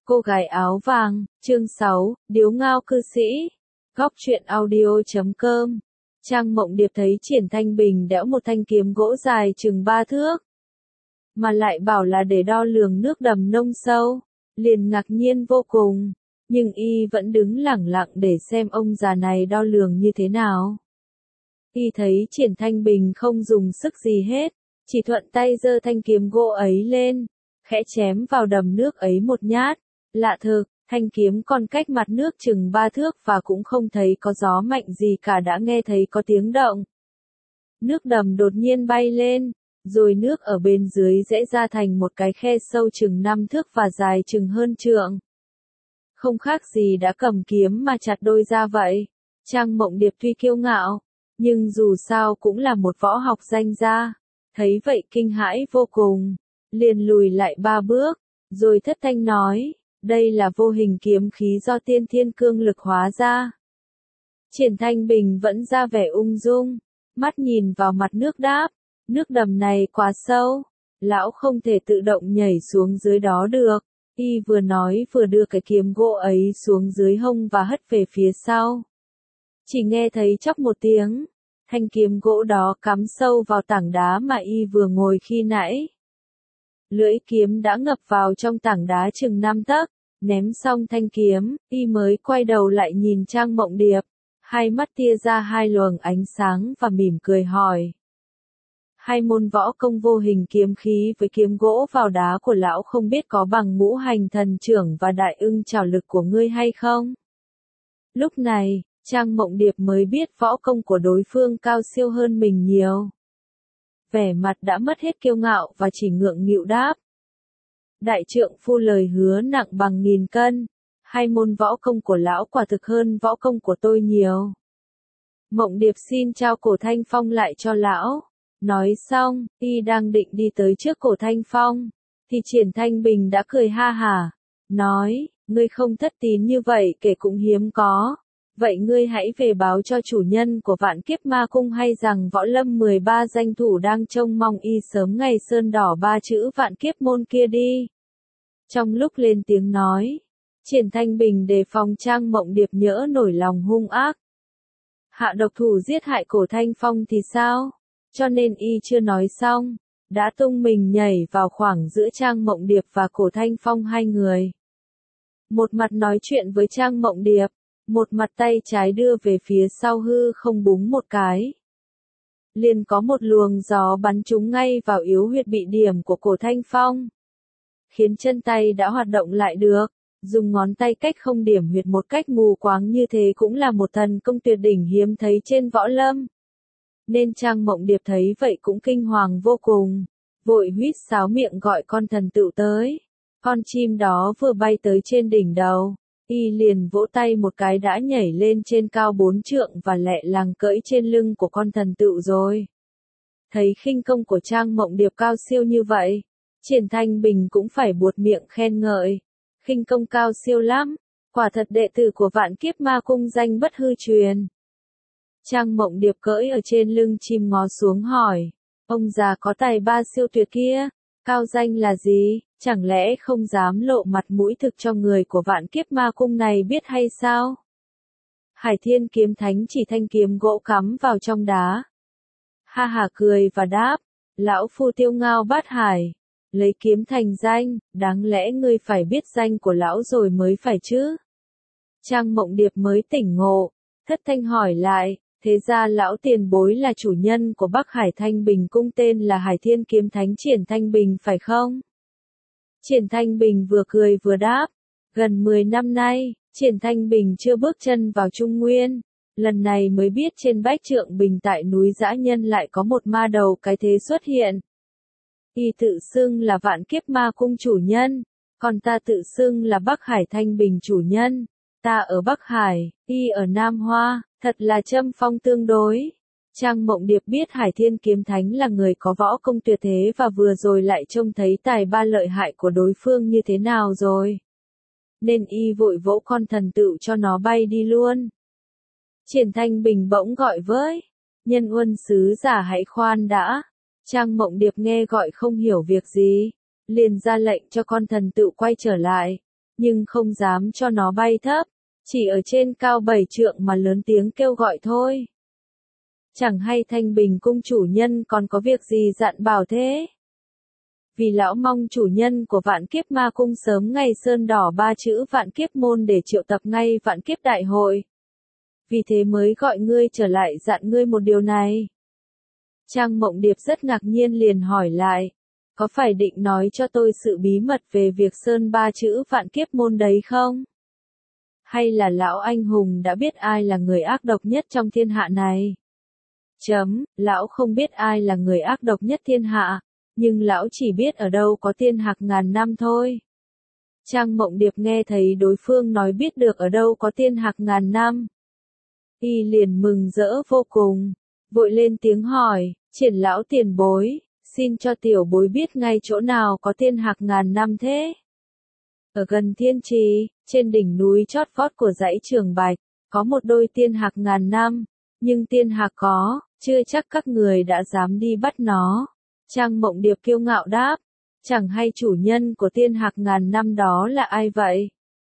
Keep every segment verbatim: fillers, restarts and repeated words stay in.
Cô gái áo vàng, chương sáu, điếu ngao cư sĩ. Góc truyện audio chấm com. Trang Mộng Điệp thấy Triển Thanh Bình đẽo một thanh kiếm gỗ dài chừng ba thước. Mà lại bảo là để đo lường nước đầm nông sâu. Liền ngạc nhiên vô cùng. Nhưng y vẫn đứng lẳng lặng để xem ông già này đo lường như thế nào. Y thấy Triển Thanh Bình không dùng sức gì hết. Chỉ thuận tay giơ thanh kiếm gỗ ấy lên. Khẽ chém vào đầm nước ấy một nhát. Lạ thực, thanh kiếm còn cách mặt nước chừng ba thước và cũng không thấy có gió mạnh gì cả đã nghe thấy có tiếng động. Nước đầm đột nhiên bay lên, rồi nước ở bên dưới rẽ ra thành một cái khe sâu chừng năm thước và dài chừng hơn trượng. Không khác gì đã cầm kiếm mà chặt đôi ra vậy. Trang Mộng Điệp tuy kiêu ngạo, nhưng dù sao cũng là một võ học danh gia. Thấy vậy kinh hãi vô cùng, liền lùi lại ba bước, rồi thất thanh nói. Đây là vô hình kiếm khí do tiên thiên cương lực hóa ra. Triển Thanh Bình vẫn ra vẻ ung dung, mắt nhìn vào mặt nước đáp, nước đầm này quá sâu, lão không thể tự động nhảy xuống dưới đó được. Y vừa nói vừa đưa cái kiếm gỗ ấy xuống dưới hông và hất về phía sau. Chỉ nghe thấy chốc một tiếng, thanh kiếm gỗ đó cắm sâu vào tảng đá mà y vừa ngồi khi nãy. Lưỡi kiếm đã ngập vào trong tảng đá chừng năm tấc. Ném xong thanh kiếm, y mới quay đầu lại nhìn Trang Mộng Điệp, hai mắt tia ra hai luồng ánh sáng và mỉm cười hỏi. Hai môn võ công vô hình kiếm khí với kiếm gỗ vào đá của lão không biết có bằng ngũ hành thần trưởng và đại ưng trảo lực của ngươi hay không? Lúc này, Trang Mộng Điệp mới biết võ công của đối phương cao siêu hơn mình nhiều. Vẻ mặt đã mất hết kiêu ngạo và chỉ ngượng nghịu đáp. Đại trượng phu lời hứa nặng bằng nghìn cân, hai môn võ công của lão quả thực hơn võ công của tôi nhiều. Mộng Điệp xin trao cổ Thanh Phong lại cho lão. Nói xong, y đang định đi tới trước cổ Thanh Phong, thì Triển Thanh Bình đã cười ha hả, nói, ngươi không thất tín như vậy kể cũng hiếm có. Vậy ngươi hãy về báo cho chủ nhân của Vạn Kiếp Ma Cung hay rằng võ lâm mười ba danh thủ đang trông mong y sớm ngày sơn đỏ ba chữ Vạn Kiếp môn kia đi. Trong lúc lên tiếng nói, Triển Thanh Bình đề phòng Trang Mộng Điệp nhỡ nổi lòng hung ác. Hạ độc thủ giết hại cổ Thanh Phong thì sao? Cho nên y chưa nói xong, đã tung mình nhảy vào khoảng giữa Trang Mộng Điệp và cổ Thanh Phong hai người. Một mặt nói chuyện với Trang Mộng Điệp, một mặt tay trái đưa về phía sau hư không búng một cái. Liền có một luồng gió bắn trúng ngay vào yếu huyệt bị điểm của cổ Thanh Phong. Khiến chân tay đã hoạt động lại được, dùng ngón tay cách không điểm huyệt một cách mù quáng như thế cũng là một thần công tuyệt đỉnh hiếm thấy trên võ lâm. Nên Trang Mộng Điệp thấy vậy cũng kinh hoàng vô cùng, vội huýt sáo miệng gọi con thần tựu tới. Con chim đó vừa bay tới trên đỉnh đầu, y liền vỗ tay một cái đã nhảy lên trên cao bốn trượng và lẹ làng cưỡi trên lưng của con thần tựu rồi. Thấy khinh công của Trang Mộng Điệp cao siêu như vậy, Triển Thanh Bình cũng phải buột miệng khen ngợi. Khinh công cao siêu lắm, quả thật đệ tử của Vạn Kiếp Ma Cung danh bất hư truyền. Trang Mộng Điệp cưỡi ở trên lưng chim ngó xuống hỏi, ông già có tài ba siêu tuyệt kia, cao danh là gì, chẳng lẽ không dám lộ mặt mũi thực cho người của Vạn Kiếp Ma Cung này biết hay sao? Hải Thiên Kiếm Thánh chỉ thanh kiếm gỗ cắm vào trong đá. Ha hả cười và đáp, lão phu tiêu ngao bát hải. Lấy kiếm thành danh, đáng lẽ ngươi phải biết danh của lão rồi mới phải chứ. Trang Mộng Điệp mới tỉnh ngộ, thất thanh hỏi lại, thế ra lão tiền bối là chủ nhân của Bắc Hải Thanh Bình Cung tên là Hải Thiên Kiếm Thánh Triển Thanh Bình phải không? Triển Thanh Bình vừa cười vừa đáp, gần mười năm nay, Triển Thanh Bình chưa bước chân vào Trung Nguyên, lần này mới biết trên Bách Trượng Bình tại núi Dã Nhân lại có một ma đầu cái thế xuất hiện. Y tự xưng là Vạn Kiếp Ma Cung chủ nhân, còn ta tự xưng là Bắc Hải Thanh Bình chủ nhân. Ta ở Bắc Hải, y ở Nam Hoa, thật là châm phong tương đối. Trang Mộng Điệp biết Hải Thiên Kiếm Thánh là người có võ công tuyệt thế và vừa rồi lại trông thấy tài ba lợi hại của đối phương như thế nào rồi. Nên y vội vỗ con thần tựu cho nó bay đi luôn. Triển Thanh Bình bỗng gọi với, Nhân Uân sứ giả hãy khoan đã. Trang Mộng Điệp nghe gọi không hiểu việc gì, liền ra lệnh cho con thần tựu quay trở lại, nhưng không dám cho nó bay thấp, chỉ ở trên cao bảy trượng mà lớn tiếng kêu gọi thôi. Chẳng hay Thanh Bình cung chủ nhân còn có việc gì dặn bảo thế? Vì lão mong chủ nhân của vạn kiếp ma cung sớm ngày sơn đỏ ba chữ vạn kiếp môn để triệu tập ngay vạn kiếp đại hội. Vì thế mới gọi ngươi trở lại dặn ngươi một điều này. Trang Mộng Điệp rất ngạc nhiên liền hỏi lại, có phải định nói cho tôi sự bí mật về việc sơn ba chữ vạn kiếp môn đấy không? Hay là lão anh hùng đã biết ai là người ác độc nhất trong thiên hạ này? Chấm, lão không biết ai là người ác độc nhất thiên hạ, nhưng lão chỉ biết ở đâu có tiên hạc ngàn năm thôi. Trang Mộng Điệp nghe thấy đối phương nói biết được ở đâu có tiên hạc ngàn năm. Y liền mừng rỡ vô cùng, vội lên tiếng hỏi, Triển lão tiền bối, xin cho tiểu bối biết ngay chỗ nào có tiên hạc ngàn năm thế. Ở gần Thiên Trì, trên đỉnh núi chót vót của dãy Trường Bạch, có một đôi tiên hạc ngàn năm, nhưng tiên hạc có, chưa chắc các người đã dám đi bắt nó. Trang Mộng Điệp kiêu ngạo đáp, chẳng hay chủ nhân của tiên hạc ngàn năm đó là ai vậy?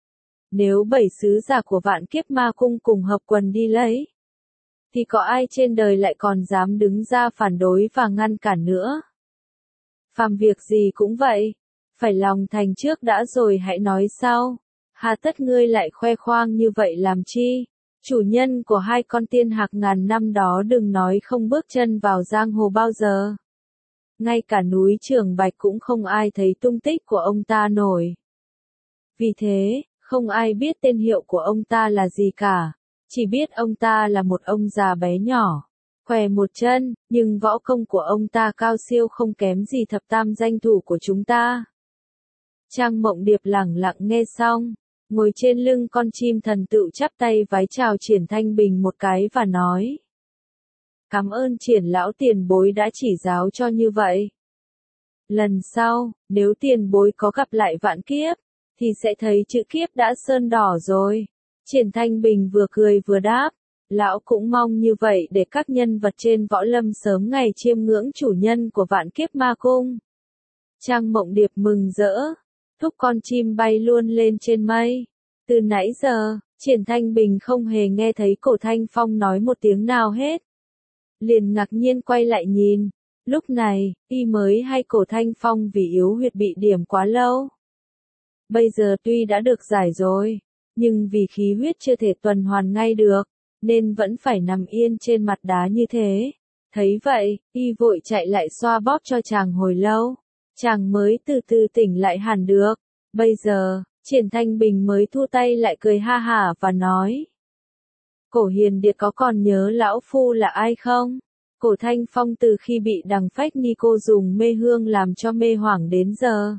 Nếu bảy sứ giả của vạn kiếp ma cung cùng hợp quần đi lấy, thì có ai trên đời lại còn dám đứng ra phản đối và ngăn cản nữa? Phàm việc gì cũng vậy, phải lòng thành trước đã rồi hãy nói sau. Hà tất ngươi lại khoe khoang như vậy làm chi? Chủ nhân của hai con tiên hạc ngàn năm đó đừng nói không bước chân vào giang hồ bao giờ. Ngay cả núi Trường Bạch cũng không ai thấy tung tích của ông ta nổi. Vì thế, không ai biết tên hiệu của ông ta là gì cả, chỉ biết ông ta là một ông già bé nhỏ, khỏe một chân, nhưng võ công của ông ta cao siêu không kém gì thập tam danh thủ của chúng ta. Trang Mộng Điệp lẳng lặng nghe xong, ngồi trên lưng con chim thần tựu chắp tay vái chào Triển Thanh Bình một cái và nói. Cảm ơn Triển lão tiền bối đã chỉ giáo cho như vậy. Lần sau, nếu tiền bối có gặp lại vạn kiếp, thì sẽ thấy chữ kiếp đã sơn đỏ rồi. Triển Thanh Bình vừa cười vừa đáp, lão cũng mong như vậy để các nhân vật trên võ lâm sớm ngày chiêm ngưỡng chủ nhân của vạn kiếp ma cung. Trang Mộng Điệp mừng rỡ, thúc con chim bay luôn lên trên mây. Từ nãy giờ, Triển Thanh Bình không hề nghe thấy Cổ Thanh Phong nói một tiếng nào hết. Liền ngạc nhiên quay lại nhìn, lúc này, y mới hay Cổ Thanh Phong vì yếu huyệt bị điểm quá lâu. Bây giờ tuy đã được giải rồi, nhưng vì khí huyết chưa thể tuần hoàn ngay được, nên vẫn phải nằm yên trên mặt đá như thế. Thấy vậy, y vội chạy lại xoa bóp cho chàng hồi lâu, chàng mới từ từ tỉnh lại hẳn được. Bây giờ, Triển Thanh Bình mới thu tay lại cười ha hả và nói. Cổ Hiền Điệt có còn nhớ lão phu là ai không? Cổ Thanh Phong từ khi bị đằng phách ni cô dùng mê hương làm cho mê hoảng đến giờ.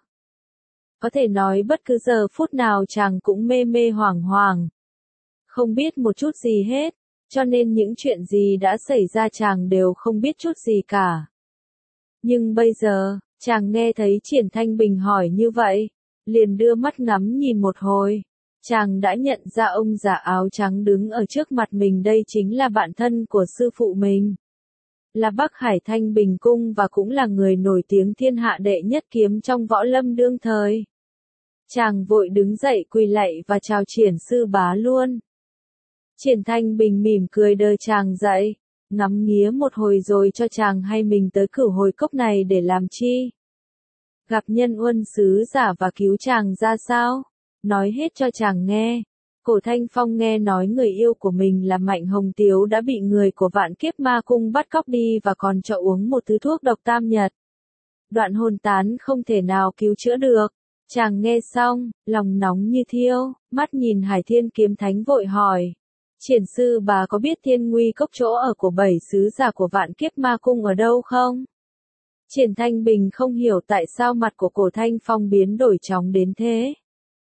Có thể nói bất cứ giờ phút nào chàng cũng mê mê hoảng hoảng. Không biết một chút gì hết, cho nên những chuyện gì đã xảy ra chàng đều không biết chút gì cả. Nhưng bây giờ, chàng nghe thấy Triển Thanh Bình hỏi như vậy, liền đưa mắt ngắm nhìn một hồi. Chàng đã nhận ra ông già áo trắng đứng ở trước mặt mình đây chính là bạn thân của sư phụ mình. Là Bắc Hải Thanh Bình Cung và cũng là người nổi tiếng thiên hạ đệ nhất kiếm trong võ lâm đương thời. Chàng vội đứng dậy quỳ lạy và chào Triển sư bá luôn. Triển Thanh Bình mỉm cười đợi chàng dậy, ngắm nghía một hồi rồi cho chàng hay mình tới cửu hồi cốc này để làm chi. Gặp nhân uân sứ giả và cứu chàng ra sao? Nói hết cho chàng nghe. Cổ Thanh Phong nghe nói người yêu của mình là Mạnh Hồng Tiếu đã bị người của vạn kiếp ma cung bắt cóc đi và còn cho uống một thứ thuốc độc tam nhật. Đoạn hồn tán không thể nào cứu chữa được. Chàng nghe xong, lòng nóng như thiêu, mắt nhìn Hải Thiên Kiếm Thánh vội hỏi. Triển sư bà có biết Thiên Nguy Cốc chỗ ở của bảy sứ giả của vạn kiếp ma cung ở đâu không? Triển Thanh Bình không hiểu tại sao mặt của Cổ Thanh Phong biến đổi chóng đến thế.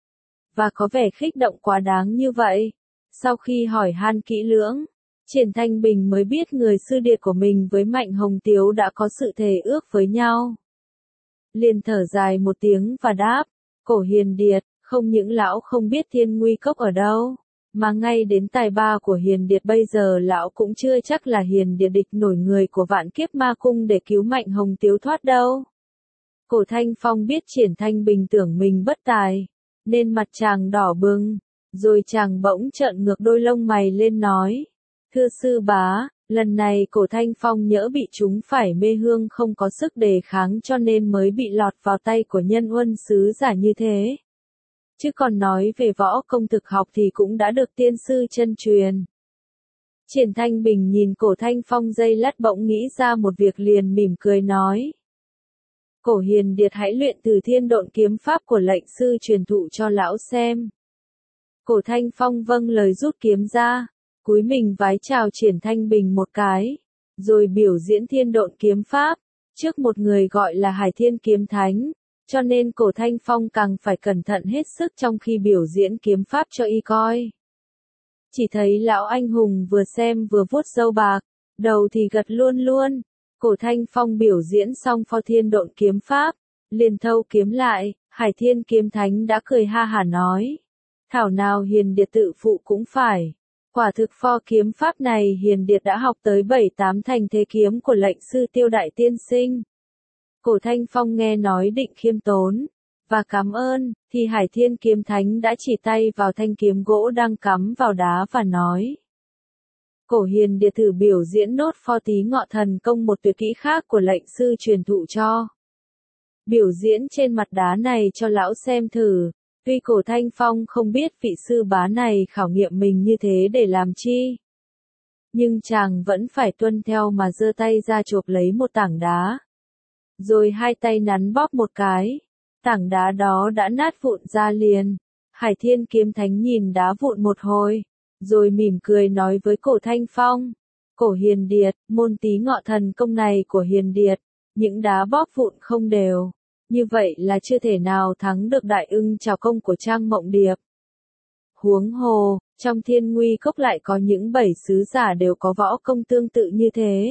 Và có vẻ khích động quá đáng như vậy. Sau khi hỏi han kỹ lưỡng, Triển Thanh Bình mới biết người sư điệt của mình với Mạnh Hồng Tiếu đã có sự thề ước với nhau. Liền thở dài một tiếng và đáp, Cổ Hiền Điệt, không những lão không biết Thiên Nguy Cốc ở đâu, mà ngay đến tài ba của Hiền Điệt bây giờ lão cũng chưa chắc là Hiền Điệt địch nổi người của vạn kiếp ma cung để cứu Mạnh Hồng Tiếu thoát đâu. Cổ Thanh Phong biết Triển Thanh Bình tưởng mình bất tài, nên mặt chàng đỏ bừng, rồi chàng bỗng trợn ngược đôi lông mày lên nói, thưa sư bá, lần này Cổ Thanh Phong nhỡ bị chúng phải mê hương không có sức đề kháng cho nên mới bị lọt vào tay của Nhân Huân sứ giả như thế. Chứ còn nói về võ công thực học thì cũng đã được tiên sư chân truyền. Triển Thanh Bình nhìn Cổ Thanh Phong giây lát bỗng nghĩ ra một việc liền mỉm cười nói. Cổ Hiền Điệt hãy luyện từ thiên độn kiếm pháp của lệnh sư truyền thụ cho lão xem. Cổ Thanh Phong vâng lời rút kiếm ra, cúi mình vái chào Triển Thanh Bình một cái, rồi biểu diễn thiên độn kiếm pháp, trước một người gọi là Hải Thiên Kiếm Thánh, cho nên Cổ Thanh Phong càng phải cẩn thận hết sức trong khi biểu diễn kiếm pháp cho y coi. Chỉ thấy lão anh hùng vừa xem vừa vuốt râu bạc, đầu thì gật luôn luôn. Cổ Thanh Phong biểu diễn xong pho thiên độn kiếm pháp, liền thâu kiếm lại, Hải Thiên Kiếm Thánh đã cười ha hả nói. Thảo nào Hiền Điệt tự phụ cũng phải. Quả thực pho kiếm pháp này Hiền Điệt đã học tới bảy tám thành thế kiếm của lệnh sư Tiêu Đại Tiên Sinh. Cổ Thanh Phong nghe nói định khiêm tốn và cảm ơn, thì Hải Thiên Kiếm Thánh đã chỉ tay vào thanh kiếm gỗ đang cắm vào đá và nói. Cổ Hiền Điệt thử biểu diễn nốt pho tí ngọ thần công một tuyệt kỹ khác của lệnh sư truyền thụ cho. Biểu diễn trên mặt đá này cho lão xem thử, tuy Cổ Thanh Phong không biết vị sư bá này khảo nghiệm mình như thế để làm chi. Nhưng chàng vẫn phải tuân theo mà giơ tay ra chộp lấy một tảng đá. Rồi hai tay nắn bóp một cái, tảng đá đó đã nát vụn ra liền. Hải Thiên Kiếm Thánh nhìn đá vụn một hồi, rồi mỉm cười nói với Cổ Thanh Phong, Cổ Hiền Điệt, môn tí ngọ thần công này của Hiền Điệt, những đá bóp vụn không đều, như vậy là chưa thể nào thắng được đại ưng trảo công của Trang Mộng Điệp. Huống hồ, trong Thiên Nguy Cốc lại có những bảy sứ giả đều có võ công tương tự như thế.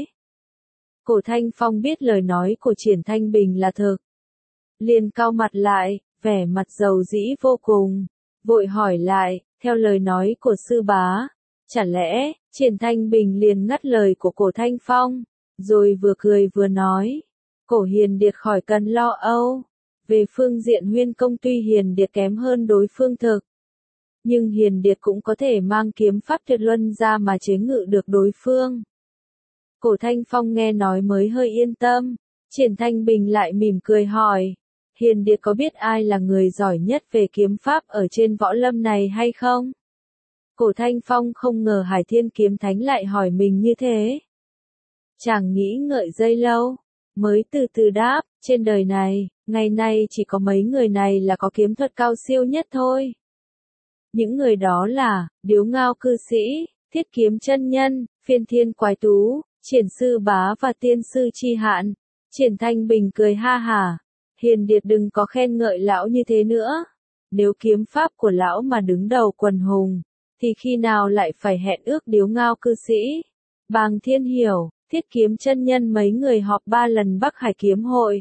Cổ Thanh Phong biết lời nói của Triển Thanh Bình là thực. Liền cau mặt lại, vẻ mặt dầu dĩ vô cùng, vội hỏi lại, theo lời nói của sư bá, chả lẽ, Triển Thanh Bình liền ngắt lời của Cổ Thanh Phong, rồi vừa cười vừa nói, Cổ Hiền Điệt khỏi cần lo âu, về phương diện huyên công tuy Hiền Điệt kém hơn đối phương thực, nhưng Hiền Điệt cũng có thể mang kiếm pháp tuyệt luân ra mà chế ngự được đối phương. Cổ Thanh Phong nghe nói mới hơi yên tâm, Triển Thanh Bình lại mỉm cười hỏi, Hiền Điệt có biết ai là người giỏi nhất về kiếm pháp ở trên võ lâm này hay không? Cổ Thanh Phong không ngờ Hải Thiên Kiếm Thánh lại hỏi mình như thế. Chàng nghĩ ngợi giây lâu, mới từ từ đáp, trên đời này, ngày nay chỉ có mấy người này là có kiếm thuật cao siêu nhất thôi. Những người đó là, Điếu Ngao Cư Sĩ, Thiết Kiếm Chân Nhân, Phiên Thiên Quái Tú, Triển Sư Bá và Tiên Sư Chi Hạn. Triển Thanh Bình cười ha hả. Hiền Điệt đừng có khen ngợi lão như thế nữa. Nếu kiếm pháp của lão mà đứng đầu quần hùng, thì khi nào lại phải hẹn ước Điếu Ngao Cư Sĩ, Bàng Thiên Hiểu, Thiết Kiếm Chân Nhân mấy người họp ba lần Bắc Hải Kiếm Hội.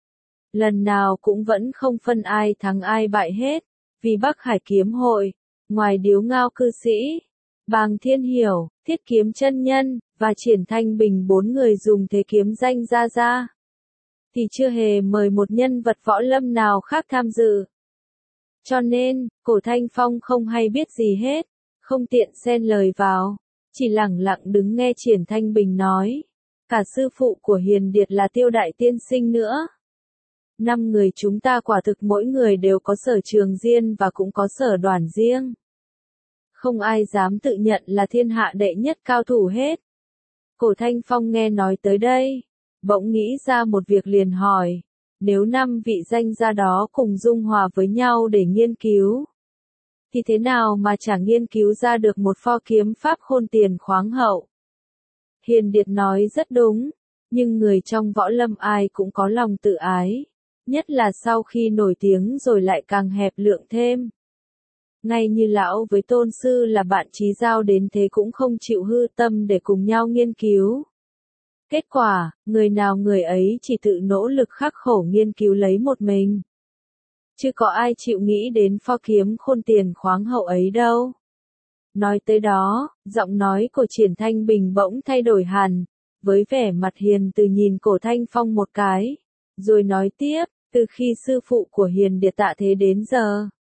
Lần nào cũng vẫn không phân ai thắng ai bại hết, vì Bắc Hải Kiếm Hội, ngoài Điếu Ngao Cư Sĩ, Bàng Thiên Hiểu, Thiết Kiếm Chân Nhân, và Triển Thanh Bình bốn người dùng thế kiếm danh ra ra, thì chưa hề mời một nhân vật võ lâm nào khác tham dự. Cho nên, Cổ Thanh Phong không hay biết gì hết, không tiện xen lời vào, chỉ lẳng lặng đứng nghe Triển Thanh Bình nói. Cả sư phụ của Hiền Điệt là Tiêu Đại Tiên Sinh nữa. Năm người chúng ta quả thực mỗi người đều có sở trường riêng và cũng có sở đoàn riêng. Không ai dám tự nhận là thiên hạ đệ nhất cao thủ hết. Cổ Thanh Phong nghe nói tới đây, bỗng nghĩ ra một việc liền hỏi, nếu năm vị danh gia đó cùng dung hòa với nhau để nghiên cứu, thì thế nào mà chả nghiên cứu ra được một pho kiếm pháp khôn tiền khoáng hậu? Hiền Điệt nói rất đúng, nhưng người trong võ lâm ai cũng có lòng tự ái, nhất là sau khi nổi tiếng rồi lại càng hẹp lượng thêm. Ngay như lão với tôn sư là bạn chí giao đến thế cũng không chịu hư tâm để cùng nhau nghiên cứu. Kết quả, người nào người ấy chỉ tự nỗ lực khắc khổ nghiên cứu lấy một mình. Chứ có ai chịu nghĩ đến pho kiếm khôn tiền khoáng hậu ấy đâu. Nói tới đó, giọng nói của Triển Thanh Bình bỗng thay đổi hẳn, với vẻ mặt hiền từ nhìn Cổ Thanh Phong một cái, rồi nói tiếp, từ khi sư phụ của Hiền Điệt tạ thế đến giờ,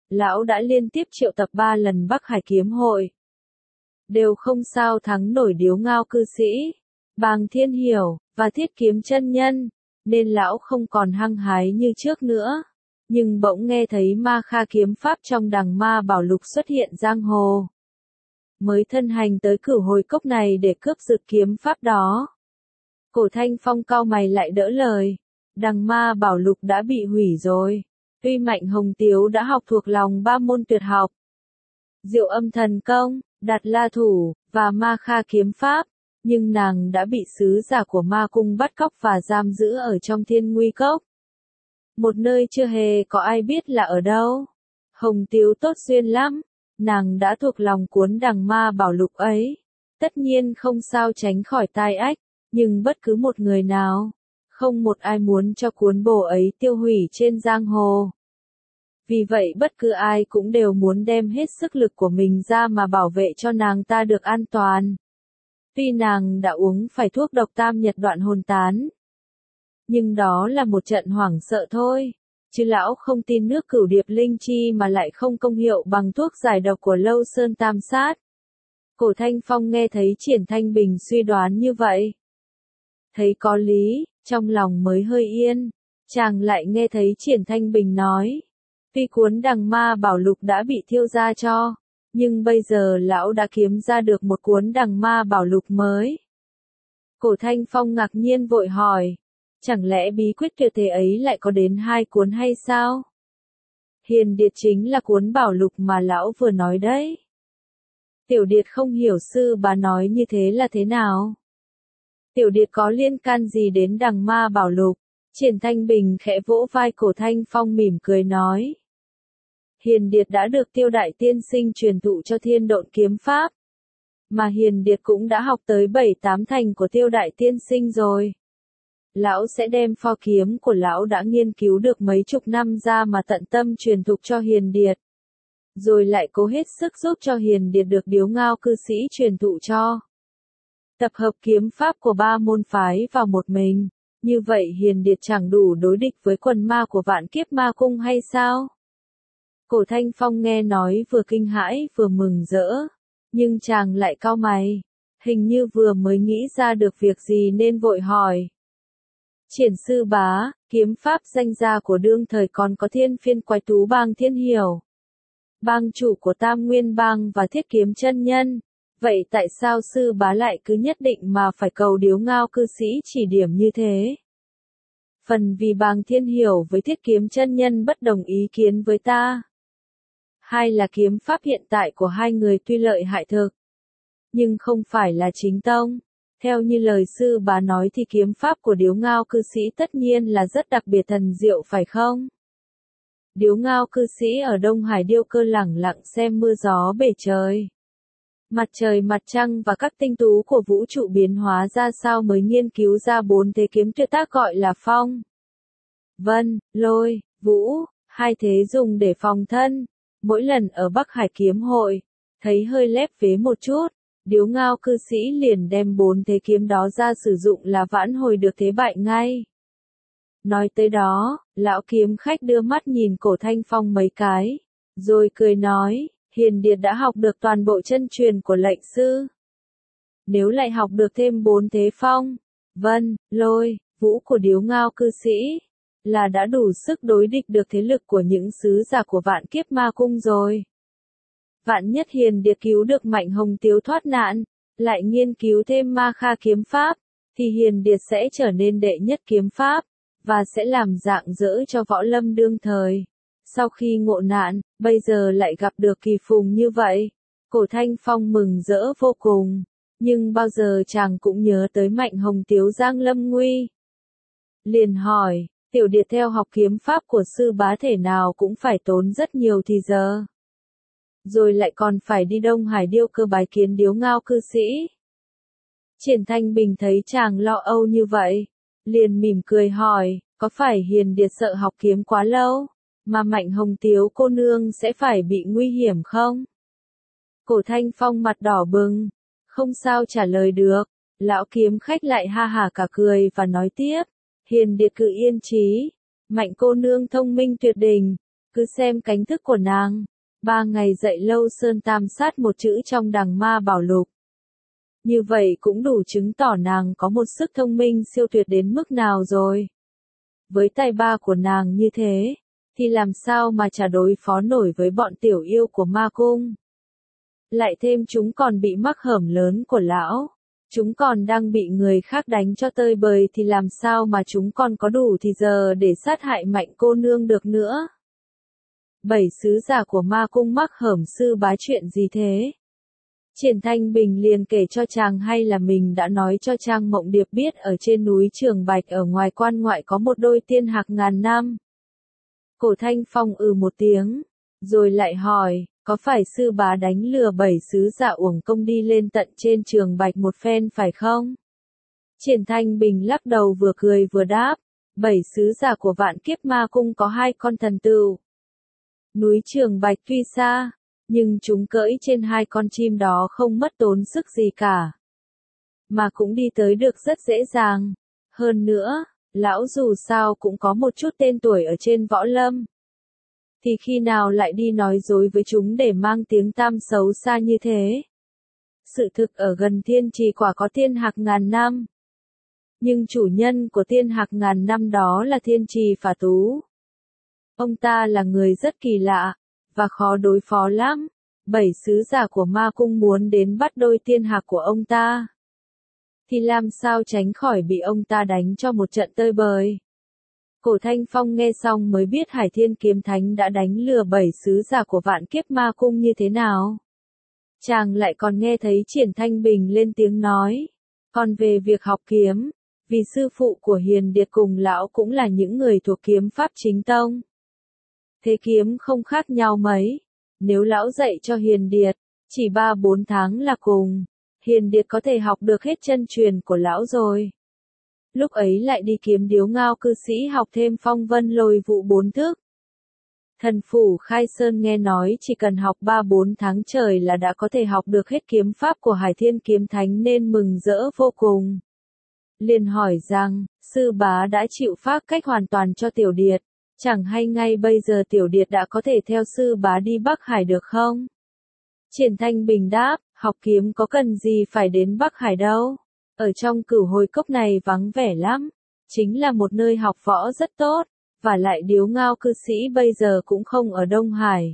lão đã liên tiếp triệu tập ba lần Bắc Hải kiếm hội. Đều không sao thắng nổi Điếu Ngao cư sĩ, Bàng Thiên Hiểu, và Thiết Kiếm chân nhân, nên lão không còn hăng hái như trước nữa. Nhưng bỗng nghe thấy Ma Kha kiếm pháp trong Đằng Ma Bảo Lục xuất hiện giang hồ. Mới thân hành tới Cửu Hồi Cốc này để cướp giật kiếm pháp đó. Cổ Thanh Phong cau mày lại đỡ lời, Đằng Ma Bảo Lục đã bị hủy rồi. Tuy Mạnh Hồng Tiếu đã học thuộc lòng ba môn tuyệt học, Diệu Âm Thần Công, Đạt La Thủ, và Ma Kha kiếm pháp, nhưng nàng đã bị sứ giả của Ma Cung bắt cóc và giam giữ ở trong Thiên Nguy Cốc. Một nơi chưa hề có ai biết là ở đâu. Hồng Tiếu tốt duyên lắm, nàng đã thuộc lòng cuốn Đằng Ma Bảo Lục ấy. Tất nhiên không sao tránh khỏi tai ách, nhưng bất cứ một người nào, không một ai muốn cho cuốn bổ ấy tiêu hủy trên giang hồ. Vì vậy bất cứ ai cũng đều muốn đem hết sức lực của mình ra mà bảo vệ cho nàng ta được an toàn. Tuy nàng đã uống phải thuốc độc tam nhật đoạn hồn tán, nhưng đó là một trận hoảng sợ thôi, chứ lão không tin nước Cửu Điệp Linh Chi mà lại không công hiệu bằng thuốc giải độc của Lâu Sơn Tam Sát. Cổ Thanh Phong nghe thấy Triển Thanh Bình suy đoán như vậy, thấy có lý, trong lòng mới hơi yên. Chàng lại nghe thấy Triển Thanh Bình nói, tuy cuốn Đằng Ma Bảo Lục đã bị thiêu ra cho, nhưng bây giờ lão đã kiếm ra được một cuốn Đằng Ma Bảo Lục mới. Cổ Thanh Phong ngạc nhiên vội hỏi, chẳng lẽ bí quyết tuyệt thế ấy lại có đến hai cuốn hay sao? Hiền Điệt chính là cuốn Bảo Lục mà lão vừa nói đấy. Tiểu Điệt không hiểu sư bá nói như thế là thế nào? Tiểu Điệt có liên can gì đến Đằng Ma Bảo Lục? Triển Thanh Bình khẽ vỗ vai Cổ Thanh Phong mỉm cười nói. Hiền Điệt đã được Tiêu Đại Tiên Sinh truyền thụ cho Thiên Độn kiếm pháp. Mà Hiền Điệt cũng đã học tới bảy tám thành của Tiêu Đại Tiên Sinh rồi. Lão sẽ đem pho kiếm của lão đã nghiên cứu được mấy chục năm ra mà tận tâm truyền thụ cho Hiền Điệt. Rồi lại cố hết sức giúp cho Hiền Điệt được Điếu Ngao cư sĩ truyền thụ cho. Tập hợp kiếm pháp của ba môn phái vào một mình. Như vậy Hiền Điệt chẳng đủ đối địch với quần ma của Vạn Kiếp Ma Cung hay sao? Cổ Thanh Phong nghe nói vừa kinh hãi vừa mừng rỡ. Nhưng chàng lại cau mày. Hình như vừa mới nghĩ ra được việc gì nên vội hỏi. Triển sư bá, kiếm pháp danh gia của đương thời còn có Thiên Phiên Quái Thú Bàng Thiên Hiểu, bang chủ của Tam Nguyên Bang và Thiết Kiếm chân nhân. Vậy tại sao sư bá lại cứ nhất định mà phải cầu Điếu Ngao cư sĩ chỉ điểm như thế? Phần vì Bàng Thiên Hiểu với Thiết Kiếm chân nhân bất đồng ý kiến với ta. Hai là kiếm pháp hiện tại của hai người tuy lợi hại thực, nhưng không phải là chính tông. Theo như lời sư bá nói thì kiếm pháp của Điếu Ngao cư sĩ tất nhiên là rất đặc biệt thần diệu phải không? Điếu Ngao cư sĩ ở Đông Hải Điêu Cơ lẳng lặng xem mưa gió bể trời. Mặt trời mặt trăng và các tinh tú của vũ trụ biến hóa ra sao mới nghiên cứu ra bốn thế kiếm tuyệt tác gọi là phong, vân, lôi, vũ, hai thế dùng để phòng thân. Mỗi lần ở Bắc Hải kiếm hội, thấy hơi lép vế một chút, Điếu Ngao cư sĩ liền đem bốn thế kiếm đó ra sử dụng là vãn hồi được thế bại ngay. Nói tới đó, lão kiếm khách đưa mắt nhìn Cổ Thanh Phong mấy cái, rồi cười nói, Hiền Điệt đã học được toàn bộ chân truyền của lệnh sư. Nếu lại học được thêm bốn thế phong, vân, lôi, vũ của Điếu Ngao cư sĩ, là đã đủ sức đối địch được thế lực của những sứ giả của Vạn Kiếp Ma Cung rồi. Vạn nhất Hiền Điệt cứu được Mạnh Hồng Tiếu thoát nạn, lại nghiên cứu thêm Ma Kha kiếm pháp, thì Hiền Điệt sẽ trở nên đệ nhất kiếm pháp, và sẽ làm dạng dỡ cho võ lâm đương thời. Sau khi ngộ nạn, bây giờ lại gặp được kỳ phùng như vậy. Cổ Thanh Phong mừng rỡ vô cùng, nhưng bao giờ chàng cũng nhớ tới Mạnh Hồng Tiếu giang lâm nguy. Liền hỏi, Tiểu Điệt theo học kiếm pháp của sư bá thể nào cũng phải tốn rất nhiều thì giờ. Rồi lại còn phải đi Đông Hải Điêu Cơ bái kiến Điếu Ngao cư sĩ. Triển Thanh Bình thấy chàng lo âu như vậy, liền mỉm cười hỏi, có phải Hiền Điệt sợ học kiếm quá lâu, mà Mạnh Hồng Tiếu cô nương sẽ phải bị nguy hiểm không? Cổ Thanh Phong mặt đỏ bừng, không sao trả lời được. Lão kiếm khách lại ha hả cả cười và nói tiếp, Hiền Điệt cứ yên trí, Mạnh cô nương thông minh tuyệt đỉnh, Cứ xem cánh thức của nàng. Ba ngày dạy lâu sơn tam sát một chữ trong đằng ma bảo lục. Như vậy cũng đủ chứng tỏ nàng có một sức thông minh siêu tuyệt đến mức nào rồi. Với tài ba của nàng như thế, thì làm sao mà chả đối phó nổi với bọn tiểu yêu của ma cung. Lại thêm chúng còn bị mắc hởm lớn của lão. Chúng còn đang bị người khác đánh cho tơi bời thì làm sao mà chúng còn có đủ thì giờ để sát hại Mạnh cô nương được nữa. Bảy sứ giả của ma cung mắc hởm sư bá chuyện gì thế? Triển Thanh Bình liền kể cho chàng hay là mình đã nói cho Trang Mộng Điệp biết ở trên núi Trường Bạch ở ngoài quan ngoại có một đôi tiên hạc ngàn năm. Cổ Thanh Phong ừ một tiếng, rồi lại hỏi, có phải sư bá đánh lừa bảy sứ giả uổng công đi lên tận trên Trường Bạch một phen phải không? Triển Thanh Bình lắc đầu vừa cười vừa đáp, bảy sứ giả của Vạn Kiếp Ma Cung có hai con thần tựu. Núi Trường Bạch tuy xa, nhưng chúng cưỡi trên hai con chim đó không mất tốn sức gì cả. Mà cũng đi tới được rất dễ dàng. Hơn nữa, lão dù sao cũng có một chút tên tuổi ở trên võ lâm. Thì khi nào lại đi nói dối với chúng để mang tiếng tam xấu xa như thế? Sự thực ở gần Thiên Trì quả có tiên hạc ngàn năm. Nhưng chủ nhân của tiên hạc ngàn năm đó là Thiên Trì Phả Tú. Ông ta là người rất kỳ lạ, và khó đối phó lắm. Bảy sứ giả của ma cung muốn đến bắt đôi tiên hạc của ông ta. Thì làm sao tránh khỏi bị ông ta đánh cho một trận tơi bời. Cổ Thanh Phong nghe xong mới biết Hải Thiên Kiếm Thánh đã đánh lừa bảy sứ giả của Vạn Kiếp Ma Cung như thế nào. Chàng lại còn nghe thấy Triển Thanh Bình lên tiếng nói. Còn về việc học kiếm, vì sư phụ của Hiền Điệt cùng lão cũng là những người thuộc kiếm pháp chính tông. Thế kiếm không khác nhau mấy. Nếu lão dạy cho Hiền Điệt, chỉ ba bốn tháng là cùng, Hiền Điệt có thể học được hết chân truyền của lão rồi. Lúc ấy lại đi kiếm Điếu Ngao cư sĩ học thêm phong vân lôi vụ bốn thức. Thần phủ Khai Sơn nghe nói chỉ cần học ba bốn tháng trời là đã có thể học được hết kiếm pháp của Hải Thiên Kiếm Thánh nên mừng rỡ vô cùng. Liền hỏi rằng, sư bá đã chịu phác cách hoàn toàn cho Tiểu Điệt, chẳng hay ngay bây giờ Tiểu Điệt đã có thể theo sư bá đi Bắc Hải được không? Triển Thanh Bình đáp, học kiếm có cần gì phải đến Bắc Hải đâu. Ở trong Cửu Hồi Cốc này vắng vẻ lắm, chính là một nơi học võ rất tốt, và lại Điếu Ngao cư sĩ bây giờ cũng không ở Đông Hải.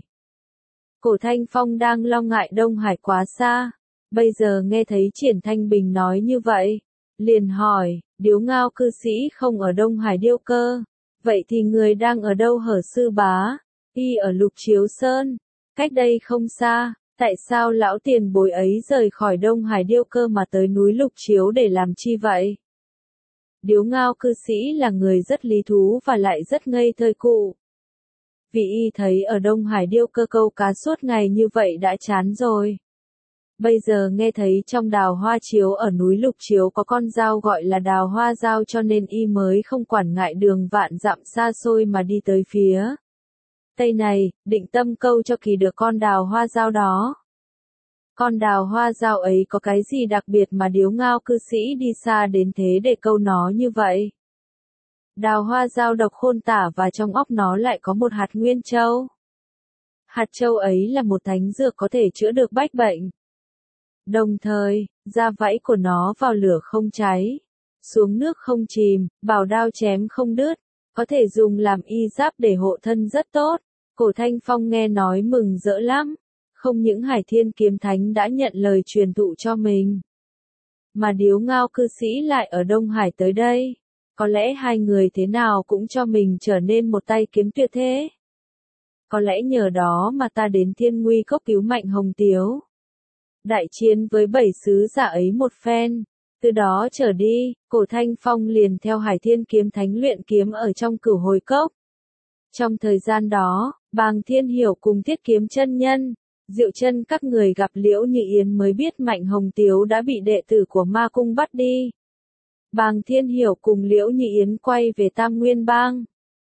Cổ Thanh Phong đang lo ngại Đông Hải quá xa, bây giờ nghe thấy Triển Thanh Bình nói như vậy, liền hỏi, Điếu Ngao cư sĩ không ở Đông Hải Điêu Cơ, vậy thì người đang ở đâu hở sư bá? Y ở Lục Chiếu Sơn, cách đây không xa. Tại sao lão tiền bối ấy rời khỏi Đông Hải Điêu Cơ mà tới núi Lục Chiếu để làm chi vậy? Điếu Ngao cư sĩ là người rất lý thú và lại rất ngây thơ cụ. Vì y thấy ở Đông Hải Điêu Cơ câu cá suốt ngày như vậy đã chán rồi. Bây giờ nghe thấy trong Đào Hoa Chiếu ở núi Lục Chiếu có con dao gọi là Đào Hoa Dao cho nên y mới không quản ngại đường vạn dặm xa xôi mà đi tới phía Tây này, định tâm câu cho kỳ được con đào hoa dao đó. Con đào hoa dao ấy có cái gì đặc biệt mà Điếu Ngao cư sĩ đi xa đến thế để câu nó như vậy? Đào hoa dao độc khôn tả và trong óc nó lại có một hạt nguyên châu. Hạt châu ấy là một thánh dược có thể chữa được bách bệnh. Đồng thời, da vảy của nó vào lửa không cháy, xuống nước không chìm, bảo đao chém không đứt, có thể dùng làm y giáp để hộ thân rất tốt. Cổ Thanh Phong nghe nói mừng rỡ lắm, không những Hải Thiên Kiếm Thánh đã nhận lời truyền thụ cho mình, mà Điếu Ngao cư sĩ lại ở Đông Hải tới đây, có lẽ hai người thế nào cũng cho mình trở nên một tay kiếm tuyệt thế. Có lẽ nhờ đó mà ta đến Thiên Nguy Cốc cứu Mạnh Hồng Tiếu, đại chiến với bảy sứ giả ấy một phen. Từ đó trở đi, Cổ Thanh Phong liền theo Hải Thiên Kiếm Thánh luyện kiếm ở trong Cửu Hồi Cốc. Trong thời gian đó, Bàng Thiên Hiểu cùng Thiết Kiếm chân nhân, Diệu Chân các người gặp Liễu Như Yến mới biết Mạnh Hồng Tiếu đã bị đệ tử của Ma Cung bắt đi. Bàng Thiên Hiểu cùng Liễu Như Yến quay về Tam Nguyên Bang.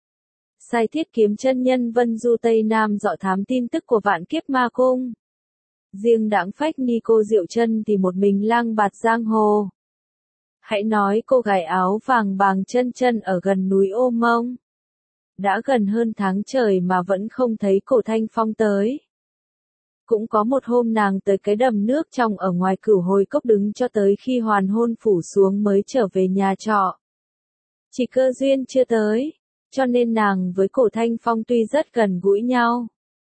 Sai Thiết Kiếm chân nhân vân du Tây Nam dọ thám tin tức của Vạn Kiếp Ma Cung. Riêng Đãng Phách Ni cô Diệu Chân thì một mình lang bạt giang hồ. Hãy nói cô gái áo vàng Bàng Chân Chân ở gần núi Ô Mông. Đã gần hơn tháng trời mà vẫn không thấy Cổ Thanh Phong tới. Cũng có một hôm nàng tới cái đầm nước trong ở ngoài Cửu Hồi Cốc đứng cho tới khi hoàn hôn phủ xuống mới trở về nhà trọ. Chỉ cơ duyên chưa tới, cho nên nàng với Cổ Thanh Phong tuy rất gần gũi nhau,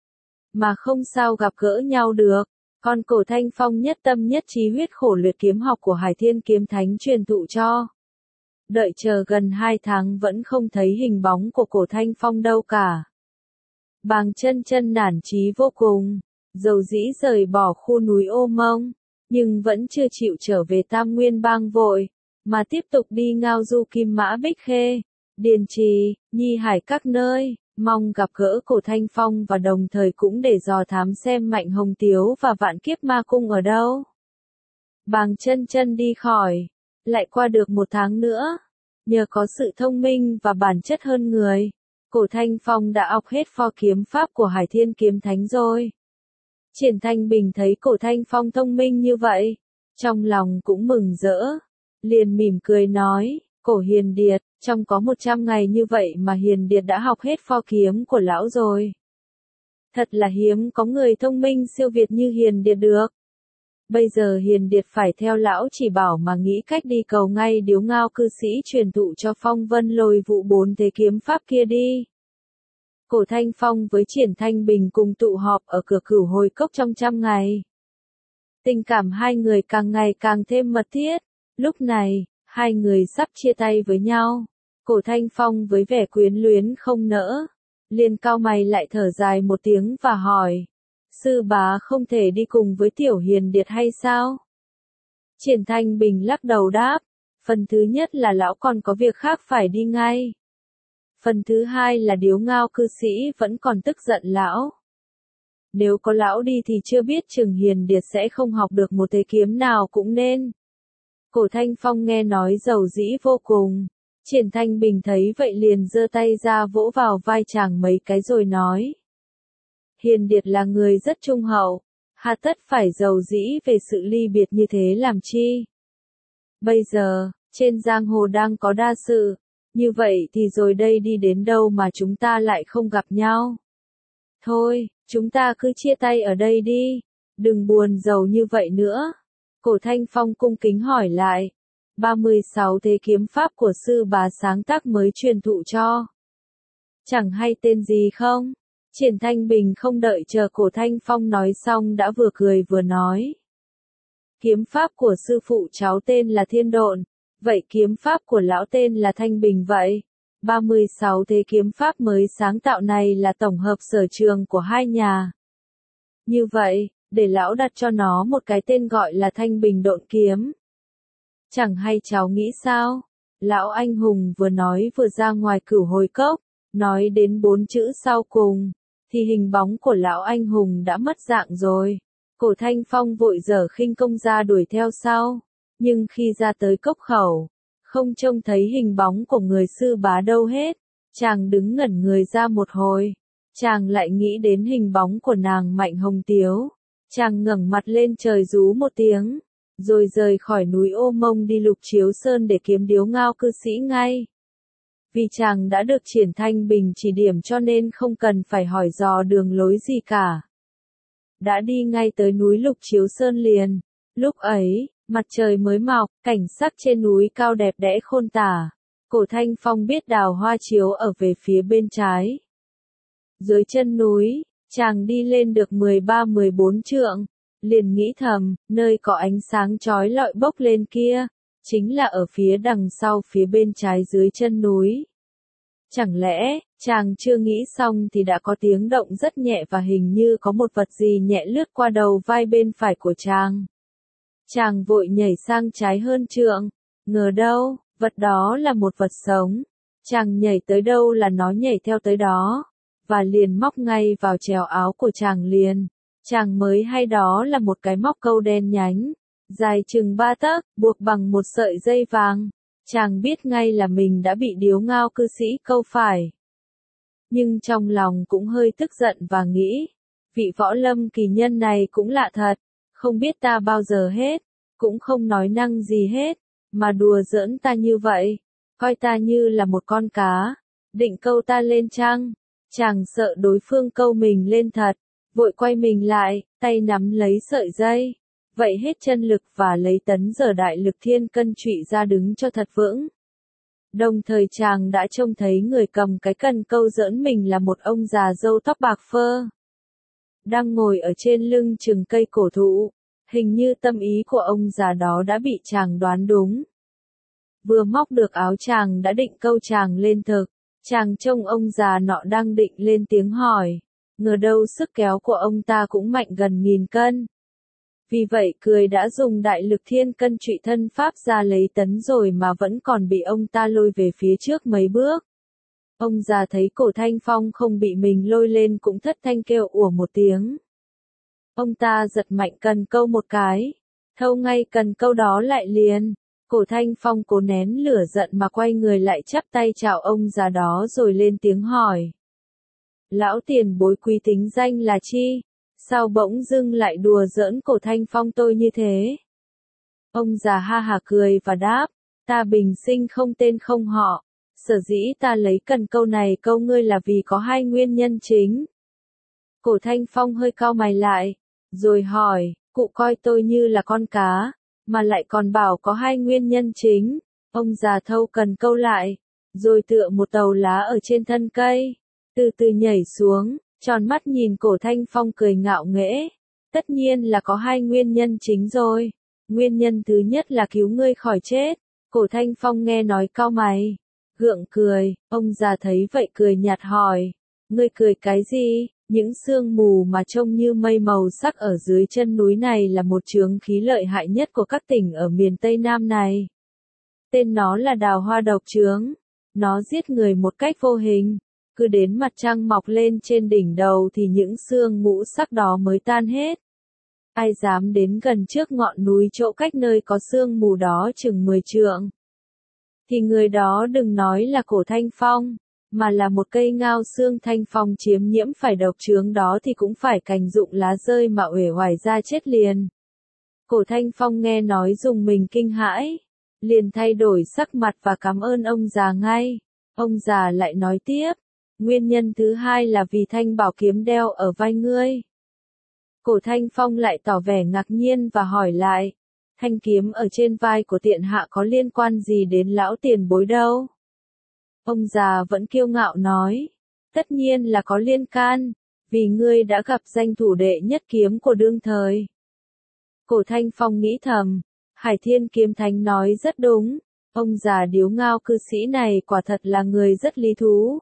mà không sao gặp gỡ nhau được. Còn Cổ Thanh Phong nhất tâm nhất trí huyết khổ luyện kiếm học của Hải Thiên Kiếm Thánh truyền thụ cho. Đợi chờ gần hai tháng vẫn không thấy hình bóng của Cổ Thanh Phong đâu cả. Bàng Chân Chân nản chí vô cùng, dầu dĩ rời bỏ khu núi Ô Mông, nhưng vẫn chưa chịu trở về Tam Nguyên Bang vội, mà tiếp tục đi ngao du Kim Mã Bích Khê, Điền Trì, Nhi Hải các nơi, mong gặp gỡ Cổ Thanh Phong và đồng thời cũng để dò thám xem Mạnh Hồng Tiếu và Vạn Kiếp Ma Cung ở đâu. Bàng Chân Chân đi khỏi, lại qua được một tháng nữa, nhờ có sự thông minh và bản chất hơn người, Cổ Thanh Phong đã học hết pho kiếm pháp của Hải Thiên Kiếm Thánh rồi. Triển Thanh Bình thấy Cổ Thanh Phong thông minh như vậy, trong lòng cũng mừng rỡ, liền mỉm cười nói, Cổ Hiền Điệt, trong có một trăm ngày như vậy mà Hiền Điệt đã học hết pho kiếm của lão rồi. Thật là hiếm có người thông minh siêu việt như Hiền Điệt được. Bây giờ Hiền Điệt phải theo lão chỉ bảo mà nghĩ cách đi cầu ngay Điếu Ngao cư sĩ truyền thụ cho Phong Vân Lôi Vụ bốn thế kiếm pháp kia đi. Cổ Thanh Phong với Triển Thanh Bình cùng tụ họp ở cửa Cửu Hồi Cốc trong trăm ngày. Tình cảm hai người càng ngày càng thêm mật thiết. Lúc này, hai người sắp chia tay với nhau. Cổ Thanh Phong với vẻ quyến luyến không nỡ, liền cau mày lại thở dài một tiếng và hỏi, sư bá không thể đi cùng với Tiểu Hiền Điệt hay sao? Triển Thanh Bình lắc đầu đáp, phần thứ nhất là lão còn có việc khác phải đi ngay. Phần thứ hai là Điếu Ngao cư sĩ vẫn còn tức giận lão. Nếu có lão đi thì chưa biết chừng Hiền Điệt sẽ không học được một thế kiếm nào cũng nên. Cổ Thanh Phong nghe nói dầu dĩ vô cùng. Triển Thanh Bình thấy vậy liền giơ tay ra vỗ vào vai chàng mấy cái rồi nói. Hiền Điệt là người rất trung hậu, hà tất phải dầu dĩ về sự ly biệt như thế làm chi. Bây giờ, trên giang hồ đang có đa sự, như vậy thì rồi đây đi đến đâu mà chúng ta lại không gặp nhau. Thôi, chúng ta cứ chia tay ở đây đi, đừng buồn rầu như vậy nữa. Cổ Thanh Phong cung kính hỏi lại, ba mươi sáu thế kiếm pháp của sư bá sáng tác mới truyền thụ cho. Chẳng hay tên gì không? Triển Thanh Bình không đợi chờ Cổ Thanh Phong nói xong đã vừa cười vừa nói. Kiếm pháp của sư phụ cháu tên là Thiên Độn, vậy kiếm pháp của lão tên là Thanh Bình vậy. ba mươi sáu thế kiếm pháp mới sáng tạo này là tổng hợp sở trường của hai nhà. Như vậy, để lão đặt cho nó một cái tên gọi là Thanh Bình Độn Kiếm. Chẳng hay cháu nghĩ sao? Lão anh hùng vừa nói vừa ra ngoài Cửu Hồi Cốc, nói đến bốn chữ sau cùng, thì hình bóng của lão anh hùng đã mất dạng rồi. Cổ Thanh Phong vội dở khinh công ra đuổi theo sau, nhưng khi ra tới cốc khẩu, không trông thấy hình bóng của người sư bá đâu hết. Chàng đứng ngẩn người ra một hồi, chàng lại nghĩ đến hình bóng của nàng Mạnh Hồng Tiếu. Chàng ngẩng mặt lên trời rú một tiếng, rồi rời khỏi núi Ô Mông đi Lục Chiếu Sơn để kiếm Điếu Ngao cư sĩ ngay. Vì chàng đã được Triển Thanh Bình chỉ điểm cho nên không cần phải hỏi dò đường lối gì cả. Đã đi ngay tới núi Lục Chiếu Sơn liền. Lúc ấy, mặt trời mới mọc, cảnh sắc trên núi cao đẹp đẽ khôn tả. Cổ Thanh Phong biết đào hoa chiếu ở về phía bên trái. Dưới chân núi, chàng đi lên được mười ba mười bốn trượng, liền nghĩ thầm, nơi có ánh sáng chói lọi bốc lên kia, chính là ở phía đằng sau phía bên trái dưới chân núi. Chẳng lẽ, chàng chưa nghĩ xong thì đã có tiếng động rất nhẹ và hình như có một vật gì nhẹ lướt qua đầu vai bên phải của chàng. Chàng vội nhảy sang trái hơn trượng, ngờ đâu, vật đó là một vật sống. Chàng nhảy tới đâu là nó nhảy theo tới đó, và liền móc ngay vào chèo áo của chàng liền. Chàng mới hay đó là một cái móc câu đen nhánh, dài chừng ba tấc, buộc bằng một sợi dây vàng. Chàng biết ngay là mình đã bị Điếu Ngao cư sĩ câu phải. Nhưng trong lòng cũng hơi tức giận và nghĩ, vị võ lâm kỳ nhân này cũng lạ thật, không biết ta bao giờ hết, cũng không nói năng gì hết, mà đùa giỡn ta như vậy, coi ta như là một con cá, định câu ta lên chăng? Chàng sợ đối phương câu mình lên thật, vội quay mình lại, tay nắm lấy sợi dây, vậy hết chân lực và lấy tấn giờ đại lực thiên cân trụy ra đứng cho thật vững. Đồng thời chàng đã trông thấy người cầm cái cần câu giỡn mình là một ông già râu tóc bạc phơ, đang ngồi ở trên lưng chừng cây cổ thụ. Hình như tâm ý của ông già đó đã bị chàng đoán đúng. Vừa móc được áo chàng đã định câu chàng lên thực, chàng trông ông già nọ đang định lên tiếng hỏi, ngờ đâu sức kéo của ông ta cũng mạnh gần nghìn cân. Vì vậy cười đã dùng đại lực thiên cân trụy thân pháp ra lấy tấn rồi mà vẫn còn bị ông ta lôi về phía trước mấy bước. Ông già thấy Cổ Thanh Phong không bị mình lôi lên cũng thất thanh kêu ủa một tiếng. Ông ta giật mạnh cần câu một cái, thâu ngay cần câu đó lại liền. Cổ Thanh Phong cố nén lửa giận mà quay người lại chắp tay chào ông già đó rồi lên tiếng hỏi. Lão tiền bối quý tính danh là chi? Sao bỗng dưng lại đùa giỡn Cổ Thanh Phong tôi như thế? Ông già ha hả cười và đáp, ta bình sinh không tên không họ, sở dĩ ta lấy cần câu này câu ngươi là vì có hai nguyên nhân chính. Cổ Thanh Phong hơi cau mày lại, rồi hỏi, cụ coi tôi như là con cá, mà lại còn bảo có hai nguyên nhân chính. Ông già thâu cần câu lại, rồi tựa một tàu lá ở trên thân cây, từ từ nhảy xuống, tròn mắt nhìn Cổ Thanh Phong cười ngạo nghễ. Tất nhiên là có hai nguyên nhân chính rồi. Nguyên nhân thứ nhất là cứu ngươi khỏi chết. Cổ Thanh Phong nghe nói cau mày, gượng cười, ông già thấy vậy cười nhạt hỏi, ngươi cười cái gì? Những sương mù mà trông như mây màu sắc ở dưới chân núi này là một chướng khí lợi hại nhất của các tỉnh ở miền Tây Nam này. Tên nó là đào hoa độc chướng. Nó giết người một cách vô hình. Cứ đến mặt trăng mọc lên trên đỉnh đầu thì những sương ngũ sắc đó mới tan hết. Ai dám đến gần trước ngọn núi chỗ cách nơi có sương mù đó chừng mười trượng, thì người đó đừng nói là Cổ Thanh Phong, mà là một cây ngao xương thanh phong chiếm nhiễm phải độc chướng đó thì cũng phải cành rụng lá rơi mà uể oải ra chết liền. Cổ Thanh Phong nghe nói dùng mình kinh hãi, liền thay đổi sắc mặt và cảm ơn ông già ngay. Ông già lại nói tiếp, nguyên nhân thứ hai là vì thanh bảo kiếm đeo ở vai ngươi. Cổ Thanh Phong lại tỏ vẻ ngạc nhiên và hỏi lại, thanh kiếm ở trên vai của tiện hạ có liên quan gì đến lão tiền bối đâu? Ông già vẫn kiêu ngạo nói, tất nhiên là có liên can, vì ngươi đã gặp danh thủ đệ nhất kiếm của đương thời. Cổ Thanh Phong nghĩ thầm, Hải Thiên Kiếm Thánh nói rất đúng, ông già điếu ngao cư sĩ này quả thật là người rất lý thú.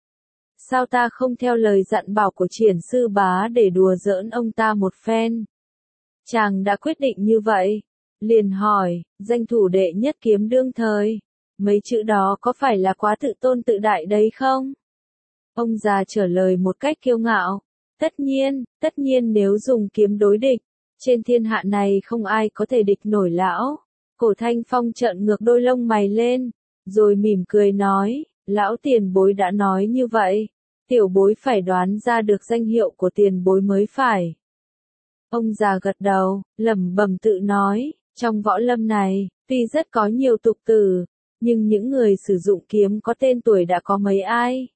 Sao ta không theo lời dặn bảo của Triển sư bá để đùa giỡn ông ta một phen? Chàng đã quyết định như vậy, liền hỏi, danh thủ đệ nhất kiếm đương thời, mấy chữ đó có phải là quá tự tôn tự đại đấy không? Ông già trả lời một cách kiêu ngạo, tất nhiên, tất nhiên nếu dùng kiếm đối địch, trên thiên hạ này không ai có thể địch nổi lão. Cổ Thanh Phong trợn ngược đôi lông mày lên, rồi mỉm cười nói, lão tiền bối đã nói như vậy, tiểu bối phải đoán ra được danh hiệu của tiền bối mới phải. Ông già gật đầu, lẩm bẩm tự nói, trong võ lâm này, tuy rất có nhiều tục tử, nhưng những người sử dụng kiếm có tên tuổi đã có mấy ai.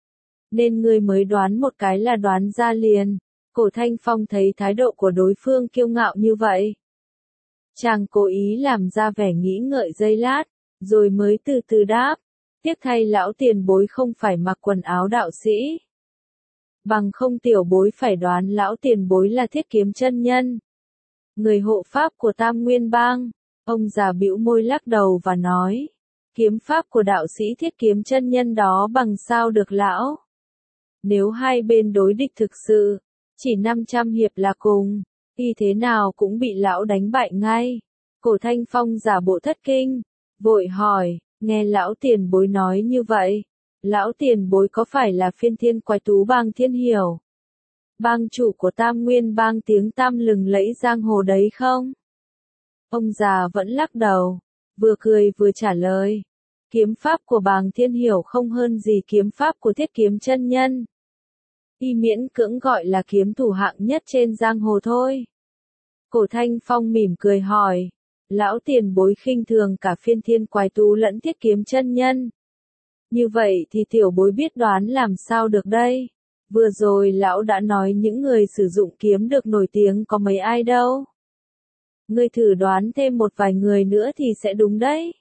Nên ngươi mới đoán một cái là đoán ra liền. Cổ Thanh Phong thấy thái độ của đối phương kiêu ngạo như vậy, chàng cố ý làm ra vẻ nghĩ ngợi giây lát, rồi mới từ từ đáp, tiếc thay lão tiền bối không phải mặc quần áo đạo sĩ. Bằng không tiểu bối phải đoán lão tiền bối là Thiết Kiếm chân nhân, người hộ pháp của Tam Nguyên Bang. Ông già bĩu môi lắc đầu và nói, kiếm pháp của đạo sĩ Thiết Kiếm chân nhân đó bằng sao được lão? Nếu hai bên đối địch thực sự, chỉ năm trăm hiệp là cùng, thì thế nào cũng bị lão đánh bại ngay. Cổ Thanh Phong giả bộ thất kinh, vội hỏi, nghe lão tiền bối nói như vậy, lão tiền bối có phải là Phiên Thiên Quái Tú Bang Thiên Hiểu, bang chủ của Tam Nguyên Bang tiếng tăm lừng lẫy giang hồ đấy không? Ông già vẫn lắc đầu, vừa cười vừa trả lời, kiếm pháp của bang Thiên Hiểu không hơn gì kiếm pháp của Thiết Kiếm chân nhân. Y miễn cưỡng gọi là kiếm thủ hạng nhất trên giang hồ thôi. Cổ Thanh Phong mỉm cười hỏi, lão tiền bối khinh thường cả Phiên Thiên Quái Tú lẫn Thiết Kiếm chân nhân. Như vậy thì tiểu bối biết đoán làm sao được đây? Vừa rồi lão đã nói những người sử dụng kiếm được nổi tiếng có mấy ai đâu. Ngươi thử đoán thêm một vài người nữa thì sẽ đúng đấy.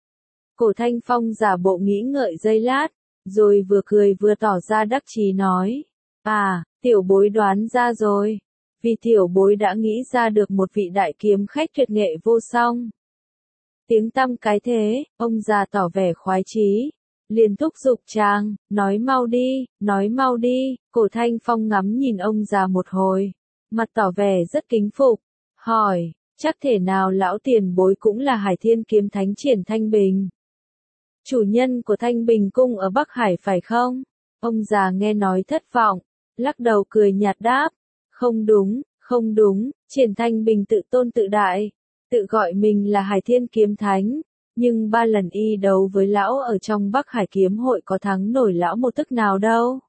Cổ Thanh Phong giả bộ nghĩ ngợi giây lát, rồi vừa cười vừa tỏ ra đắc chí nói. À, tiểu bối đoán ra rồi. Vì tiểu bối đã nghĩ ra được một vị đại kiếm khách tuyệt nghệ vô song. Tiếng tăm cái thế, ông già tỏ vẻ khoái chí. Liền thúc giục chàng, nói mau đi, nói mau đi. Cổ Thanh Phong ngắm nhìn ông già một hồi, mặt tỏ vẻ rất kính phục, hỏi, chắc thể nào lão tiền bối cũng là Hải Thiên kiếm thánh Triển Thanh Bình, chủ nhân của Thanh Bình cung ở Bắc Hải phải không? Ông già nghe nói thất vọng, lắc đầu cười nhạt đáp, không đúng, không đúng, Triển Thanh Bình tự tôn tự đại, tự gọi mình là Hải Thiên kiếm thánh. Nhưng ba lần y đấu với lão ở trong Bắc Hải kiếm hội có thắng nổi lão một tức nào đâu.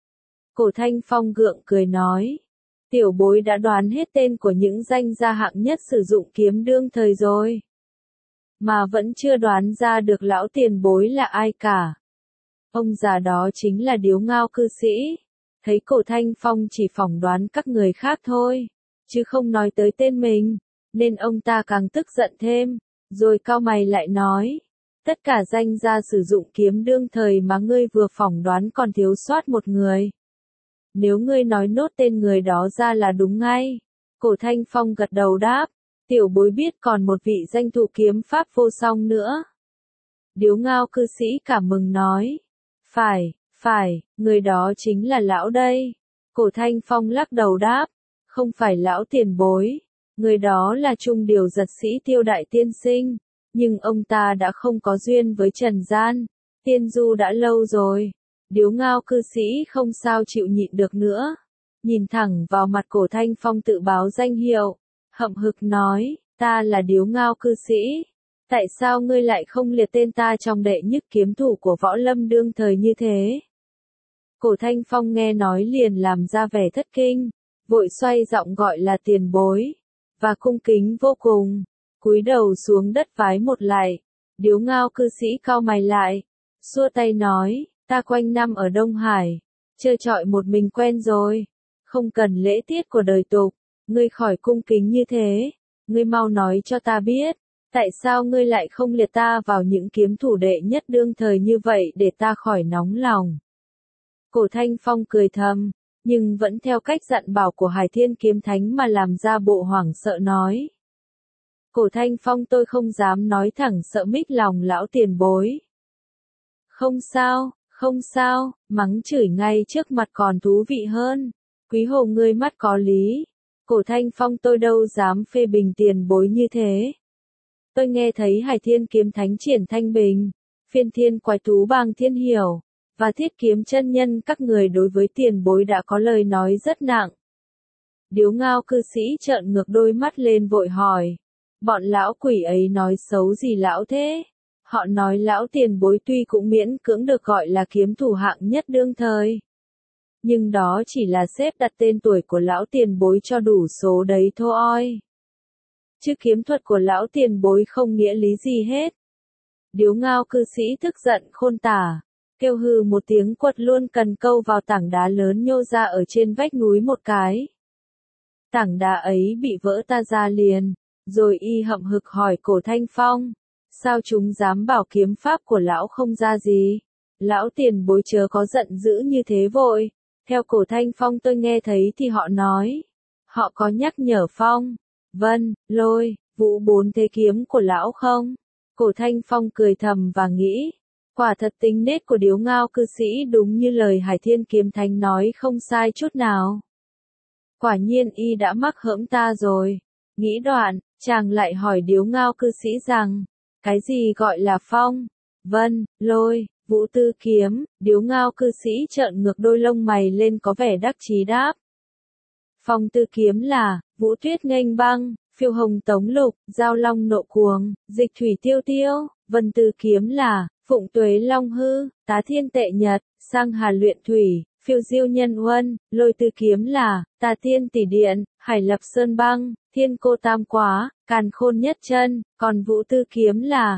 Cổ Thanh Phong gượng cười nói. Tiểu bối đã đoán hết tên của những danh gia hạng nhất sử dụng kiếm đương thời rồi. Mà vẫn chưa đoán ra được lão tiền bối là ai cả. Ông già đó chính là Điếu Ngao cư sĩ. Thấy Cổ Thanh Phong chỉ phỏng đoán các người khác thôi, chứ không nói tới tên mình, nên ông ta càng tức giận thêm. Rồi cau mày lại nói, tất cả danh gia sử dụng kiếm đương thời mà ngươi vừa phỏng đoán còn thiếu sót một người. Nếu ngươi nói nốt tên người đó ra là đúng ngay. Cổ Thanh Phong gật đầu đáp, tiểu bối biết còn một vị danh thủ kiếm pháp vô song nữa. Điếu Ngao cư sĩ cảm mừng nói, phải, phải, người đó chính là lão đây. Cổ Thanh Phong lắc đầu đáp, không phải lão tiền bối. Người đó là Trung Điều Giật Sĩ Tiêu Đại Tiên Sinh, nhưng ông ta đã không có duyên với trần gian, tiên du đã lâu rồi. Điếu Ngao cư sĩ không sao chịu nhịn được nữa, nhìn thẳng vào mặt Cổ Thanh Phong tự báo danh hiệu, hậm hực nói, ta là Điếu Ngao cư sĩ, tại sao ngươi lại không liệt tên ta trong đệ nhất kiếm thủ của võ lâm đương thời như thế? Cổ Thanh Phong nghe nói liền làm ra vẻ thất kinh, vội xoay giọng gọi là tiền bối. Và cung kính vô cùng, cúi đầu xuống đất vái một lạy. Điếu Ngao cư sĩ cau mày lại, xua tay nói, ta quanh năm ở Đông Hải, chơi trọi một mình quen rồi, không cần lễ tiết của đời tục, ngươi khỏi cung kính như thế, ngươi mau nói cho ta biết, tại sao ngươi lại không liệt ta vào những kiếm thủ đệ nhất đương thời như vậy để ta khỏi nóng lòng. Cổ Thanh Phong cười thầm, nhưng vẫn theo cách dặn bảo của Hải Thiên kiếm thánh mà làm ra bộ hoảng sợ nói. Cổ Thanh Phong tôi không dám nói thẳng sợ mít lòng lão tiền bối. Không sao, không sao, mắng chửi ngay trước mặt còn thú vị hơn. Quý hồ ngươi mắt có lý. Cổ Thanh Phong tôi đâu dám phê bình tiền bối như thế. Tôi nghe thấy Hải Thiên kiếm thánh Triển Thanh Bình, phiên thiên quái thú Bàng Thiên Hiểu, và Thiết Kiếm chân nhân các người đối với tiền bối đã có lời nói rất nặng. Điếu Ngao cư sĩ trợn ngược đôi mắt lên vội hỏi, bọn lão quỷ ấy nói xấu gì lão thế? Họ nói lão tiền bối tuy cũng miễn cưỡng được gọi là kiếm thủ hạng nhất đương thời, nhưng đó chỉ là xếp đặt tên tuổi của lão tiền bối cho đủ số đấy thôi. Chứ kiếm thuật của lão tiền bối không nghĩa lý gì hết. Điếu Ngao cư sĩ tức giận khôn tả, kêu hừ một tiếng quật luôn cần câu vào tảng đá lớn nhô ra ở trên vách núi một cái. Tảng đá ấy bị vỡ ta ra liền, rồi y hậm hực hỏi Cổ Thanh Phong, sao chúng dám bảo kiếm pháp của lão không ra gì? Lão tiền bối chớ có giận dữ như thế vội. Theo Cổ Thanh Phong tôi nghe thấy thì họ nói, họ có nhắc nhở Phong, Vân, Lôi, Vũ bốn thế kiếm của lão không? Cổ Thanh Phong cười thầm và nghĩ, quả thật tính nết của Điếu Ngao cư sĩ đúng như lời Hải Thiên kiếm thánh nói không sai chút nào. Quả nhiên y đã mắc hỡm ta rồi. Nghĩ đoạn, chàng lại hỏi Điếu Ngao cư sĩ rằng, cái gì gọi là Phong, Vân, Lôi, Vũ tư kiếm? Điếu Ngao cư sĩ trợn ngược đôi lông mày lên có vẻ đắc chí đáp. Phong tư kiếm là, Vũ tuyết nghênh băng, phiêu hồng tống lục, giao long nộ cuồng, dịch thủy tiêu tiêu. Vân tư kiếm là, phụng tuế long hư, tá thiên tệ nhật, sang hà luyện thủy, phiêu diêu nhân huân. Lôi tư kiếm là, tà thiên tỷ điện, hải lập sơn băng, thiên cô tam quá, càn khôn nhất chân. Còn vũ tư kiếm là,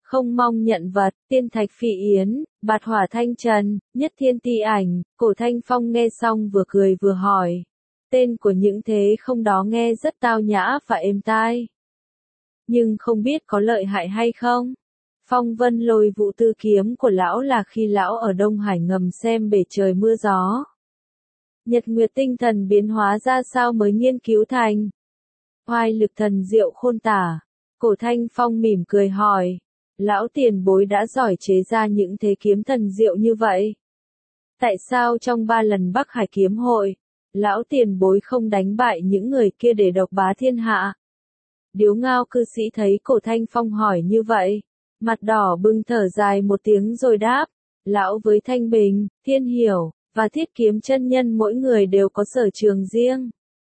không mong nhận vật, tiên thạch phi yến, bạt hỏa thanh trần, nhất thiên ti ảnh, Cổ Thanh Phong nghe xong vừa cười vừa hỏi. Tên của những thế không đó nghe rất tao nhã và êm tai. Nhưng không biết có lợi hại hay không? Phong vân lôi vụ tư kiếm của lão là khi lão ở Đông Hải ngầm xem bể trời mưa gió. Nhật nguyệt tinh thần biến hóa ra sao mới nghiên cứu thành. Oai lực thần diệu khôn tả. Cổ Thanh Phong mỉm cười hỏi. Lão tiền bối đã giỏi chế ra những thế kiếm thần diệu như vậy. Tại sao trong ba lần Bắc Hải kiếm hội, lão tiền bối không đánh bại những người kia để độc bá thiên hạ? Điếu Ngao cư sĩ thấy Cổ Thanh Phong hỏi như vậy, mặt đỏ bừng thở dài một tiếng rồi đáp, lão với Thanh Bình, Thiên Hiểu, và Thiết Kiếm chân nhân mỗi người đều có sở trường riêng,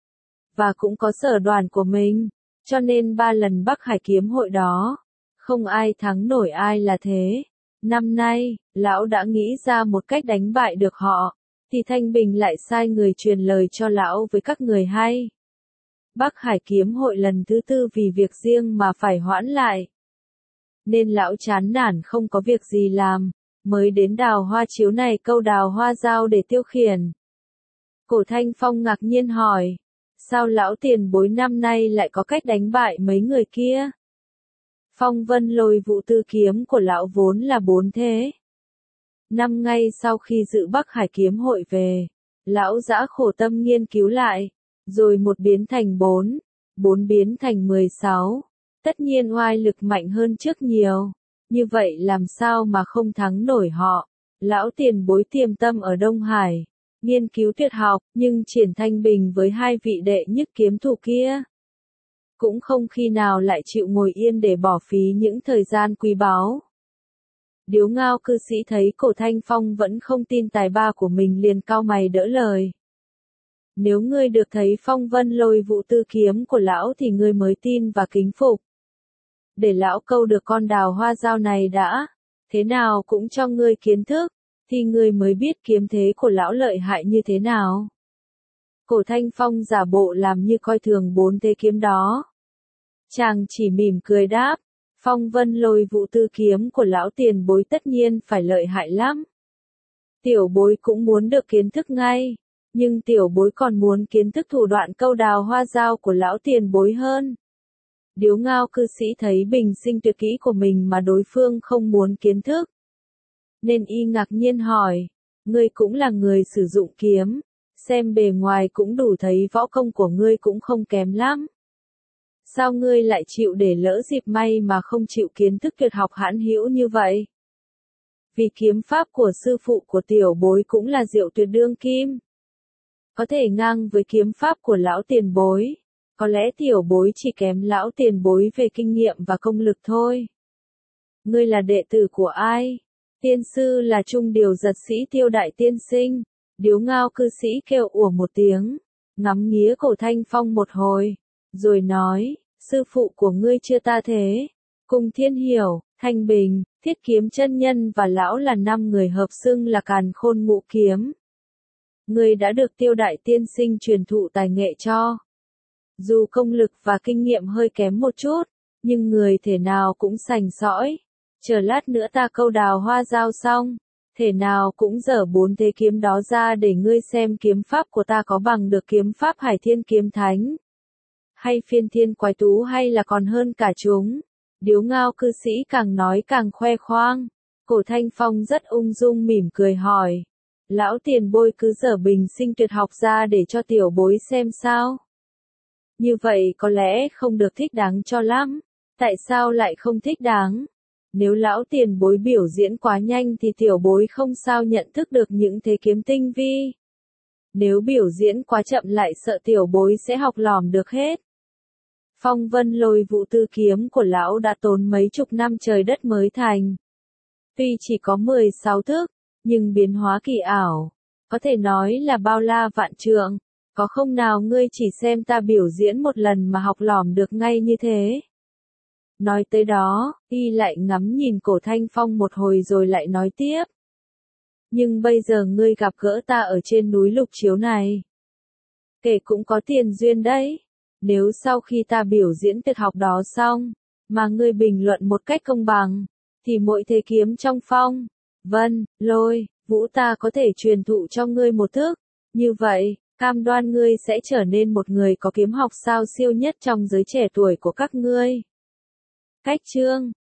và cũng có sở đoàn của mình, cho nên ba lần Bắc Hải kiếm hội đó, không ai thắng nổi ai là thế. Năm nay, lão đã nghĩ ra một cách đánh bại được họ, thì Thanh Bình lại sai người truyền lời cho lão với các người hay. Bắc Hải kiếm hội lần thứ tư vì việc riêng mà phải hoãn lại. Nên lão chán nản không có việc gì làm, mới đến đào hoa chiếu này câu đào hoa dao để tiêu khiển. Cổ Thanh Phong ngạc nhiên hỏi, sao lão tiền bối năm nay lại có cách đánh bại mấy người kia? Phong vân lôi vụ tư kiếm của lão vốn là bốn thế. Năm ngay sau khi dự Bắc Hải kiếm hội về, lão dã khổ tâm nghiên cứu lại, rồi một biến thành bốn, bốn biến thành mười sáu. Tất nhiên oai lực mạnh hơn trước nhiều. Như vậy làm sao mà không thắng nổi họ? Lão tiền bối tiềm tâm ở Đông Hải, nghiên cứu tuyệt học, nhưng triển Thanh Bình với hai vị đệ nhất kiếm thủ kia, cũng không khi nào lại chịu ngồi yên để bỏ phí những thời gian quý báu. Điếu Ngao cư sĩ thấy Cổ Thanh Phong vẫn không tin tài ba của mình liền cau mày đỡ lời. Nếu ngươi được thấy phong vân lôi vụ tư kiếm của lão thì ngươi mới tin và kính phục. Để lão câu được con đào hoa dao này đã, thế nào cũng cho ngươi kiến thức, thì ngươi mới biết kiếm thế của lão lợi hại như thế nào. Cổ Thanh Phong giả bộ làm như coi thường bốn thế kiếm đó. Chàng chỉ mỉm cười đáp, phong vân lôi vụ tư kiếm của lão tiền bối tất nhiên phải lợi hại lắm. Tiểu bối cũng muốn được kiến thức ngay, nhưng tiểu bối còn muốn kiến thức thủ đoạn câu đào hoa dao của lão tiền bối hơn. Điếu Ngao cư sĩ thấy bình sinh tuyệt kỹ của mình mà đối phương không muốn kiến thức, nên y ngạc nhiên hỏi, ngươi cũng là người sử dụng kiếm, xem bề ngoài cũng đủ thấy võ công của ngươi cũng không kém lắm. Sao ngươi lại chịu để lỡ dịp may mà không chịu kiến thức tuyệt học hãn hữu như vậy? Vì kiếm pháp của sư phụ của tiểu bối cũng là diệu tuyệt đương kim, có thể ngang với kiếm pháp của lão tiền bối. Có lẽ tiểu bối chỉ kém lão tiền bối về kinh nghiệm và công lực thôi. Ngươi là đệ tử của ai? Tiên sư là Trung Điều Giật Sĩ Tiêu Đại Tiên Sinh. Điếu Ngao cư sĩ kêu ủa một tiếng, ngắm nghía Cổ Thanh Phong một hồi, rồi nói, sư phụ của ngươi chưa ta thế. Cùng Thiên Hiểu, Thanh Bình, Thiết Kiếm chân nhân và lão là năm người hợp xưng là Càn Khôn Ngũ Kiếm. Ngươi đã được Tiêu Đại Tiên Sinh truyền thụ tài nghệ cho. Dù công lực và kinh nghiệm hơi kém một chút, nhưng người thể nào cũng sành sỏi. Chờ lát nữa ta câu đào hoa dao xong, thể nào cũng dở bốn thế kiếm đó ra để ngươi xem kiếm pháp của ta có bằng được kiếm pháp Hải Thiên Kiếm Thánh, hay Phiên Thiên Quái Tú, hay là còn hơn cả chúng. Điếu Ngao cư sĩ càng nói càng khoe khoang. Cổ Thanh Phong rất ung dung mỉm cười hỏi, lão tiền bối cứ dở bình sinh tuyệt học ra để cho tiểu bối xem sao? Như vậy có lẽ không được thích đáng cho lắm. Tại sao lại không thích đáng? Nếu lão tiền bối biểu diễn quá nhanh thì tiểu bối không sao nhận thức được những thế kiếm tinh vi. Nếu biểu diễn quá chậm lại sợ tiểu bối sẽ học lỏm được hết. Phong vân lôi vụ tư kiếm của lão đã tốn mấy chục năm trời đất mới thành. Tuy chỉ có mười sáu thước, nhưng biến hóa kỳ ảo, có thể nói là bao la vạn trượng. Có không nào ngươi chỉ xem ta biểu diễn một lần mà học lỏm được ngay như thế? Nói tới đó, y lại ngắm nhìn Cổ Thanh Phong một hồi rồi lại nói tiếp. Nhưng bây giờ ngươi gặp gỡ ta ở trên núi Lục Chiếu này, kể cũng có tiền duyên đấy. Nếu sau khi ta biểu diễn tuyệt học đó xong, mà ngươi bình luận một cách công bằng, thì mỗi thế kiếm trong phong, vân, lôi, vũ ta có thể truyền thụ cho ngươi một thức. Như vậy, cam đoan ngươi sẽ trở nên một người có kiếm học sao siêu nhất trong giới trẻ tuổi của các ngươi. Cách chương